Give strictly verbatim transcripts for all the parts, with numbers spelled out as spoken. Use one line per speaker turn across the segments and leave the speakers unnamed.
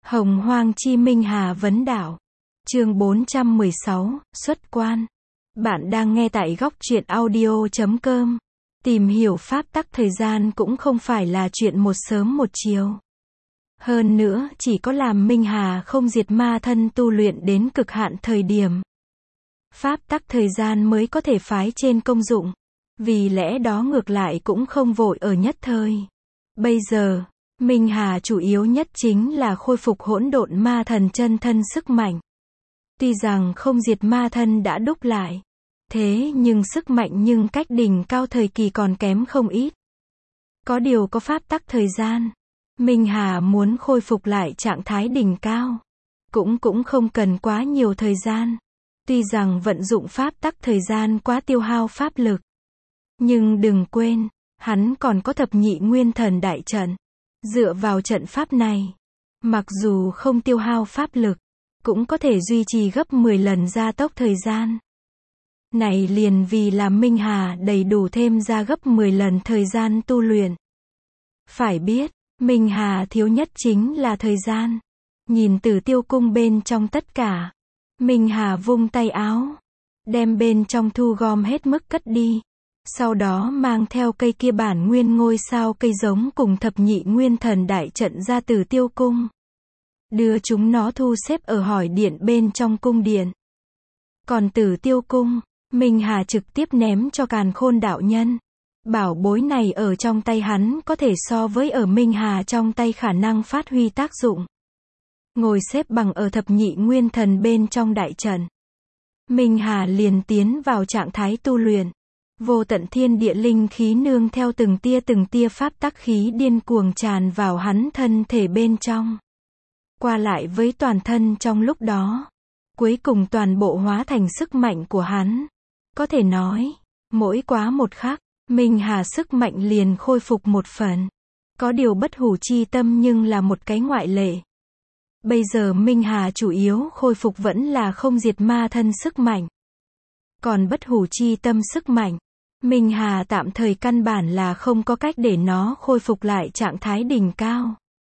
Hồng Hoang Chi Minh Hà Vấn Đảo. Chương bốn trăm mười sáu, Xuất Quan. Bạn đang nghe tại góc truyện audio chấm com. Tìm hiểu pháp tắc thời gian cũng không phải là chuyện một sớm một chiều. Hơn nữa, chỉ có làm Minh Hà không diệt ma thân tu luyện đến cực hạn thời điểm, pháp tắc thời gian mới có thể phái trên công dụng. Vì lẽ đó ngược lại cũng không vội ở nhất thời. Bây giờ, Minh Hà chủ yếu nhất chính là khôi phục hỗn độn ma thần chân thân sức mạnh. Tuy rằng không diệt ma thân đã đúc lại, thế nhưng sức mạnh nhưng cách đỉnh cao thời kỳ còn kém không ít. Có điều có pháp tắc thời gian, Minh Hà muốn khôi phục lại trạng thái đỉnh cao, cũng cũng không cần quá nhiều thời gian. Tuy rằng vận dụng pháp tắc thời gian quá tiêu hao pháp lực, nhưng đừng quên, hắn còn có thập nhị nguyên thần đại trận. Dựa vào trận pháp này, mặc dù không tiêu hao pháp lực, cũng có thể duy trì gấp mười lần gia tốc thời gian. Này liền vì làm Minh Hà đầy đủ thêm ra gấp mười lần thời gian tu luyện. Phải biết, Minh Hà thiếu nhất chính là thời gian. Nhìn Tử Tiêu cung bên trong tất cả, Minh Hà vung tay áo, đem bên trong thu gom hết mức cất đi. Sau đó mang theo cây kia bản nguyên ngôi sao cây giống cùng thập nhị nguyên thần đại trận ra Tử Tiêu cung. Đưa chúng nó thu xếp ở hỏi điện bên trong cung điện. Còn Tử Tiêu cung, Minh Hà trực tiếp ném cho Càn Khôn đạo nhân. Bảo bối này ở trong tay hắn có thể so với ở Minh Hà trong tay khả năng phát huy tác dụng. Ngồi xếp bằng ở thập nhị nguyên thần bên trong đại trận, Minh Hà liền tiến vào trạng thái tu luyện. Vô tận thiên địa linh khí nương theo từng tia từng tia pháp tắc khí điên cuồng tràn vào hắn thân thể bên trong. Qua lại với toàn thân trong lúc đó. Cuối cùng toàn bộ hóa thành sức mạnh của hắn. Có thể nói, mỗi quá một khắc, Minh Hà sức mạnh liền khôi phục một phần. Có điều bất hủ chi tâm nhưng là một cái ngoại lệ. Bây giờ Minh Hà chủ yếu khôi phục vẫn là không diệt ma thân sức mạnh. Còn bất hủ chi tâm sức mạnh, Minh Hà tạm thời căn bản là không có cách để nó khôi phục lại trạng thái đỉnh cao.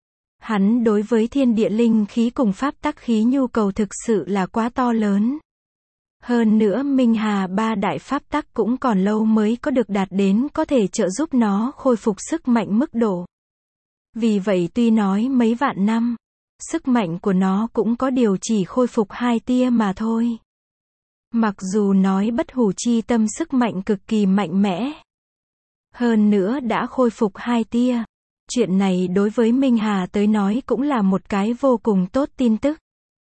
Hắn đối với thiên địa linh khí cùng pháp tắc khí nhu cầu thực sự là quá to lớn. Hơn nữa Minh Hà ba đại pháp tắc cũng còn lâu mới có được đạt đến có thể trợ giúp nó khôi phục sức mạnh mức độ. Vì vậy tuy nói mấy vạn năm, sức mạnh của nó cũng có điều chỉ khôi phục hai tia mà thôi. Mặc dù nói bất hủ chi tâm sức mạnh cực kỳ mạnh mẽ, hơn nữa đã khôi phục hai tia. Chuyện này đối với Minh Hà tới nói cũng là một cái vô cùng tốt tin tức.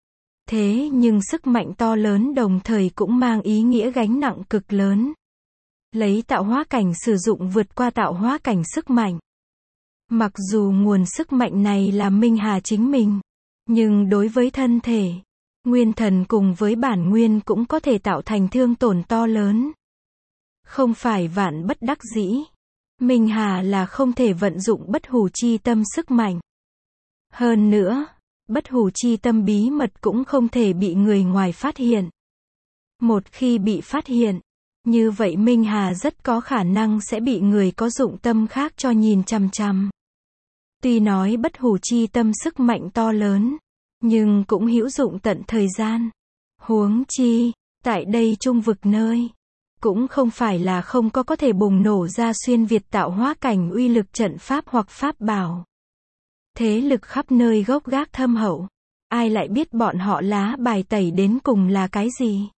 Thế nhưng sức mạnh to lớn đồng thời cũng mang ý nghĩa gánh nặng cực lớn. Lấy tạo hóa cảnh sử dụng vượt qua tạo hóa cảnh sức mạnh. Mặc dù nguồn sức mạnh này là Minh Hà chính mình, nhưng đối với thân thể, nguyên thần cùng với bản nguyên cũng có thể tạo thành thương tổn to lớn. Không phải vạn bất đắc dĩ, Minh Hà là không thể vận dụng bất hủ chi tâm sức mạnh. Hơn nữa, bất hủ chi tâm bí mật cũng không thể bị người ngoài phát hiện. Một khi bị phát hiện, như vậy Minh Hà rất có khả năng sẽ bị người có dụng tâm khác cho nhìn chằm chằm. Tuy nói bất hủ chi tâm sức mạnh to lớn, nhưng cũng hữu dụng tận thời gian. Huống chi, tại đây trung vực nơi, cũng không phải là không có có thể bùng nổ ra xuyên việt tạo hóa cảnh uy lực trận pháp hoặc pháp bảo. Thế lực khắp nơi gốc gác thâm hậu, ai lại biết bọn họ lá bài tẩy đến cùng là cái gì?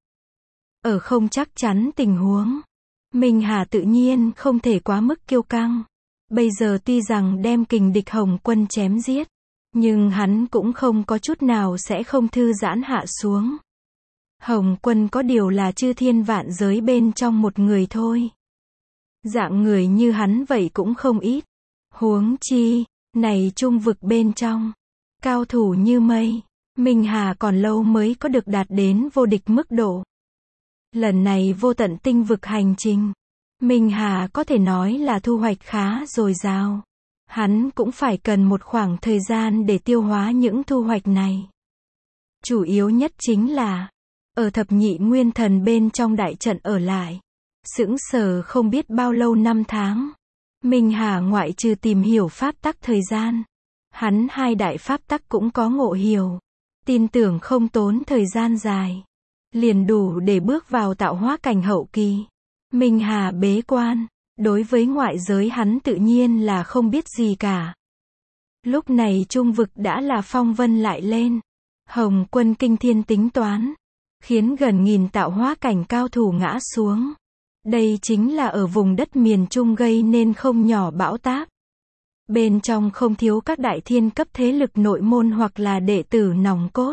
Ở không chắc chắn tình huống, Minh Hà tự nhiên không thể quá mức kiêu căng. Bây giờ tuy rằng đem kình địch Hồng Quân chém giết, nhưng hắn cũng không có chút nào sẽ không thư giãn hạ xuống. Hồng Quân có điều là chư thiên vạn giới bên trong một người thôi. Dạng người như hắn vậy cũng không ít. Huống chi, này trung vực bên trong, cao thủ như mây, Minh Hà còn lâu mới có được đạt đến vô địch mức độ. Lần này vô tận tinh vực hành trình, Minh Hà có thể nói là thu hoạch khá dồi dào. Hắn cũng phải cần một khoảng thời gian để tiêu hóa những thu hoạch này. Chủ yếu nhất chính là, ở thập nhị nguyên thần bên trong đại trận ở lại, sững sờ không biết bao lâu năm tháng. Minh Hà ngoại trừ tìm hiểu pháp tắc thời gian, Hắn hai đại pháp tắc cũng có ngộ hiểu. Tin tưởng không tốn thời gian dài. Liền đủ để bước vào tạo hóa cảnh hậu kỳ. Minh Hà bế quan. Đối với ngoại giới hắn tự nhiên là không biết gì cả. Lúc này trung vực đã là phong vân lại lên. Hồng Quân kinh thiên tính toán. Khiến gần nghìn tạo hóa cảnh cao thủ ngã xuống. Đây chính là ở vùng đất miền Trung gây nên không nhỏ bão táp. Bên trong không thiếu các đại thiên cấp thế lực nội môn hoặc là đệ tử nòng cốt.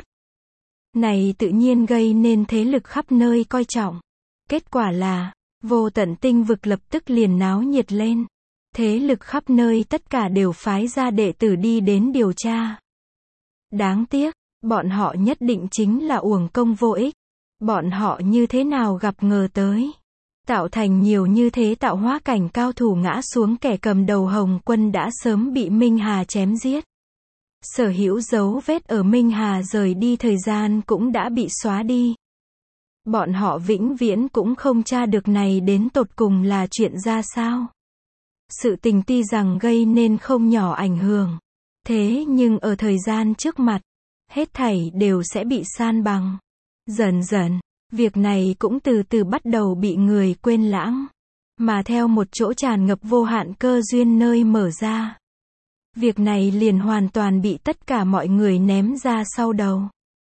Này tự nhiên gây nên thế lực khắp nơi coi trọng. Kết quả là, vô tận tinh vực lập tức liền náo nhiệt lên. Thế lực khắp nơi tất cả đều phái ra đệ tử đi đến điều tra. Đáng tiếc, bọn họ nhất định chính là uổng công vô ích. Bọn họ như thế nào gặp ngờ tới. Tạo thành nhiều như thế tạo hóa cảnh cao thủ ngã xuống, kẻ cầm đầu Hồng Quân đã sớm bị Minh Hà chém giết. Sở hữu dấu vết ở Minh Hà rời đi thời gian cũng đã bị xóa đi. Bọn họ vĩnh viễn cũng không tra được này đến tột cùng là chuyện ra sao. Sự tình tuy rằng gây nên không nhỏ ảnh hưởng. Thế nhưng ở thời gian trước mặt, hết thảy đều sẽ bị san bằng. Dần dần, việc này cũng từ từ bắt đầu bị người quên lãng. Mà theo một chỗ tràn ngập vô hạn cơ duyên nơi mở ra. Việc này liền hoàn toàn bị tất cả mọi người ném ra sau đầu.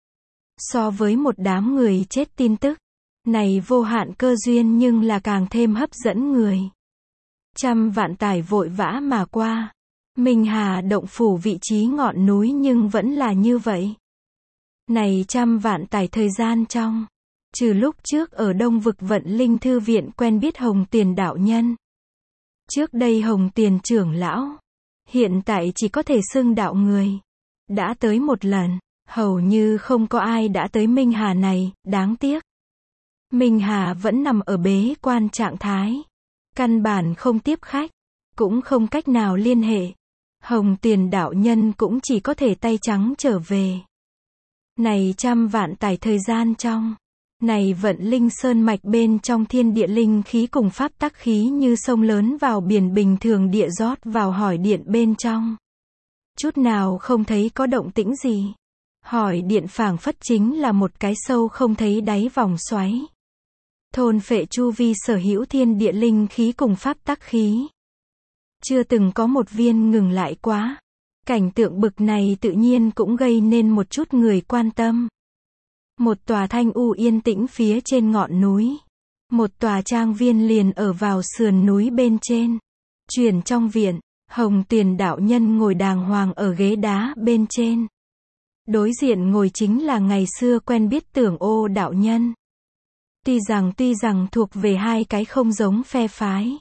So với một đám người chết tin tức, này vô hạn cơ duyên nhưng là càng thêm hấp dẫn người. Trăm vạn tải vội vã mà qua. Minh Hà động phủ vị trí ngọn núi nhưng vẫn là như vậy. Này trăm vạn tải thời gian trong. Trừ lúc trước ở Đông Vực Vận Linh Thư Viện quen biết Hồng Tiền đạo nhân. Trước đây Hồng Tiền trưởng lão. Hiện tại chỉ có thể xưng đạo người. Đã tới một lần. Hầu như không có ai đã tới Minh Hà này, đáng tiếc. Minh Hà vẫn nằm ở bế quan trạng thái. Căn bản không tiếp khách. Cũng không cách nào liên hệ. Hồng Tiền đạo nhân cũng chỉ có thể tay trắng trở về. Này trăm vạn tải thời gian trong. Này Vận Linh Sơn mạch bên trong thiên địa linh khí cùng pháp tắc khí như sông lớn vào biển bình thường địa rót vào hỏi điện bên trong. Chút nào không thấy có động tĩnh gì. Hỏi điện phảng phất chính là một cái sâu không thấy đáy vòng xoáy. Thôn phệ chu vi sở hữu thiên địa linh khí cùng pháp tắc khí. Chưa từng có một viên ngừng lại quá. Cảnh tượng bực này tự nhiên cũng gây nên một chút người quan tâm. Một tòa thanh u yên tĩnh phía trên ngọn núi. Một tòa trang viên liền ở vào sườn núi bên trên. Chuyển trong viện, Hồng Tiền đạo nhân ngồi đàng hoàng ở ghế đá bên trên. Đối diện ngồi chính là ngày xưa quen biết Tưởng Ô đạo nhân. Tuy rằng tuy rằng thuộc về hai cái không giống phe phái.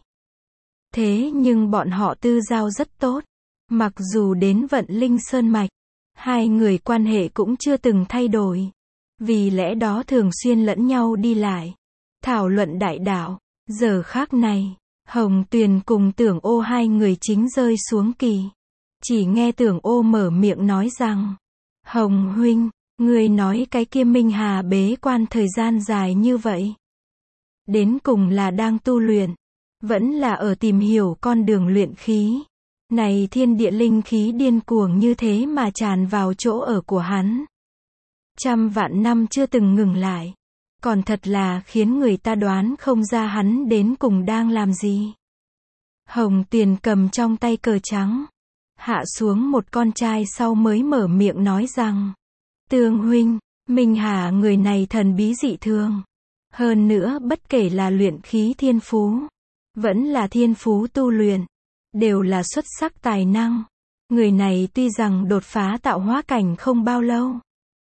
Thế nhưng bọn họ tư giao rất tốt. Mặc dù đến Vận Linh Sơn mạch, hai người quan hệ cũng chưa từng thay đổi. Vì lẽ đó thường xuyên lẫn nhau đi lại. Thảo luận đại đạo. Giờ khác này, Hồng Tuyền cùng Tưởng Ô hai người chính rơi xuống kỳ. Chỉ nghe Tưởng Ô mở miệng nói rằng. Hồng huynh, người nói cái kia Minh Hà bế quan thời gian dài như vậy. Đến cùng là đang tu luyện. Vẫn là ở tìm hiểu con đường luyện khí. Này thiên địa linh khí điên cuồng như thế mà tràn vào chỗ ở của hắn. Trăm vạn năm chưa từng ngừng lại. Còn thật là khiến người ta đoán không ra hắn đến cùng đang làm gì. Hồng Tiền cầm trong tay cờ trắng. Hạ xuống một con trai sau mới mở miệng nói rằng. Tương huynh, Minh Hà người này thần bí dị thường. Hơn nữa bất kể là luyện khí thiên phú. Vẫn là thiên phú tu luyện. Đều là xuất sắc tài năng. Người này tuy rằng đột phá tạo hóa cảnh không bao lâu.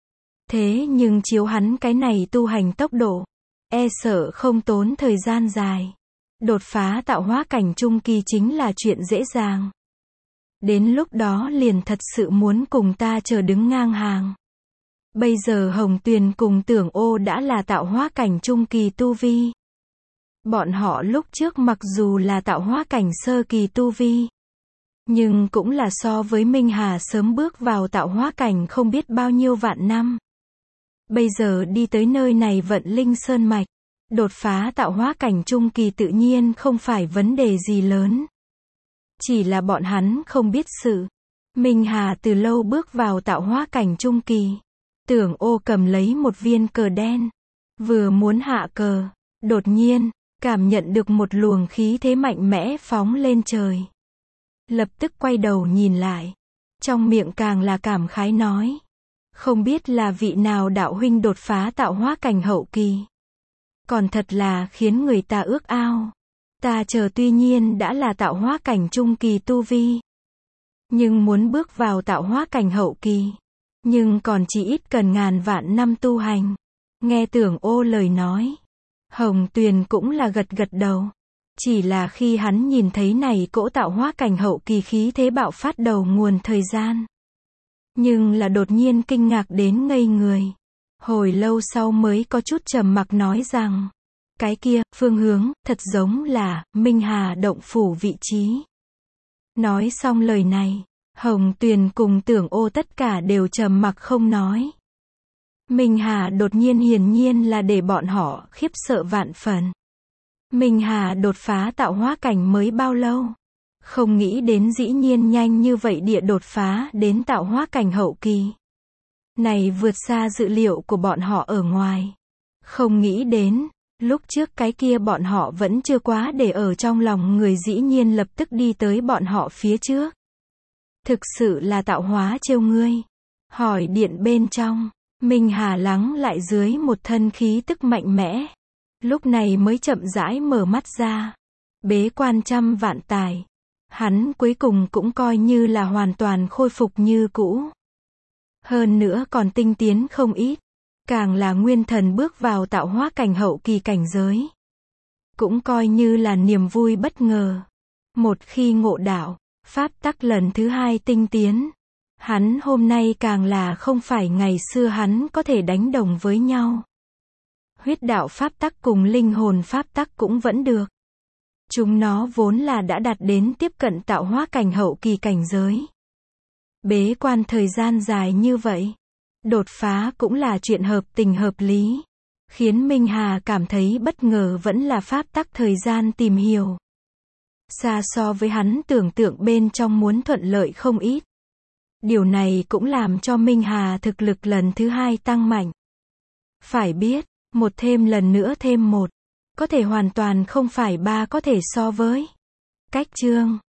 Thế nhưng chiếu hắn cái này tu hành tốc độ. E sợ không tốn thời gian dài. Đột phá tạo hóa cảnh trung kỳ chính là chuyện dễ dàng. Đến lúc đó liền thật sự muốn cùng ta chờ đứng ngang hàng. Bây giờ Hồng Tuyền cùng Tưởng Ô đã là tạo hóa cảnh trung kỳ tu vi. Bọn họ lúc trước mặc dù là tạo hóa cảnh sơ kỳ tu vi. Nhưng cũng là so với Minh Hà sớm bước vào tạo hóa cảnh không biết bao nhiêu vạn năm. Bây giờ đi tới nơi này Vận Linh Sơn mạch. Đột phá tạo hóa cảnh trung kỳ tự nhiên không phải vấn đề gì lớn. Chỉ là bọn hắn không biết sự. Minh Hà từ lâu bước vào tạo hóa cảnh trung kỳ. Tưởng Ô cầm lấy một viên cờ đen. Vừa muốn hạ cờ. Đột nhiên, cảm nhận được một luồng khí thế mạnh mẽ phóng lên trời. Lập tức quay đầu nhìn lại. Trong miệng càng là cảm khái nói. Không biết là vị nào đạo huynh đột phá tạo hóa cảnh hậu kỳ. Còn thật là khiến người ta ước ao. Ta chờ tuy nhiên đã là tạo hóa cảnh trung kỳ tu vi. Nhưng muốn bước vào tạo hóa cảnh hậu kỳ. Nhưng còn chỉ ít cần ngàn vạn năm tu hành. Nghe Tưởng Ô lời nói. Hồng Tuyền cũng là gật gật đầu. Chỉ là khi hắn nhìn thấy này cỗ tạo hóa cảnh hậu kỳ khí thế bạo phát đầu nguồn thời gian. Nhưng là đột nhiên kinh ngạc đến ngây người. Hồi lâu sau mới có chút trầm mặc nói rằng. Cái kia, phương hướng, thật giống là, Minh Hà động phủ vị trí. Nói xong lời này, Hồng Tuyền cùng Tưởng Ô tất cả đều trầm mặc không nói. Minh Hà đột nhiên hiển nhiên là để bọn họ khiếp sợ vạn phần. Minh Hà đột phá tạo hóa cảnh mới bao lâu? Không nghĩ đến dĩ nhiên nhanh như vậy địa đột phá đến tạo hóa cảnh hậu kỳ. Này vượt xa dự liệu của bọn họ ở ngoài. Không nghĩ đến, lúc trước cái kia bọn họ vẫn chưa quá để ở trong lòng người dĩ nhiên lập tức đi tới bọn họ phía trước. Thực sự là tạo hóa trêu ngươi. Hỏi điện bên trong, Minh Hà lắng lại dưới một thân khí tức mạnh mẽ. Lúc này mới chậm rãi mở mắt ra. Bế quan trăm vạn tài. Hắn cuối cùng cũng coi như là hoàn toàn khôi phục như cũ. Hơn nữa còn tinh tiến không ít. Càng là nguyên thần bước vào tạo hóa cảnh hậu kỳ cảnh giới. Cũng coi như là niềm vui bất ngờ. Một khi ngộ đạo, pháp tắc lần thứ hai tinh tiến. Hắn hôm nay càng là không phải ngày xưa hắn có thể đánh đồng với nhau. Huyết đạo pháp tắc cùng linh hồn pháp tắc cũng vẫn được. Chúng nó vốn là đã đạt đến tiếp cận tạo hóa cảnh hậu kỳ cảnh giới. Bế quan thời gian dài như vậy. Đột phá cũng là chuyện hợp tình hợp lý. Khiến Minh Hà cảm thấy bất ngờ vẫn là pháp tắc thời gian tìm hiểu. Xa so với hắn tưởng tượng bên trong muốn thuận lợi không ít. Điều này cũng làm cho Minh Hà thực lực lần thứ hai tăng mạnh. Phải biết, một thêm lần nữa thêm một. Có thể hoàn toàn không phải ba có thể so với. Cách chương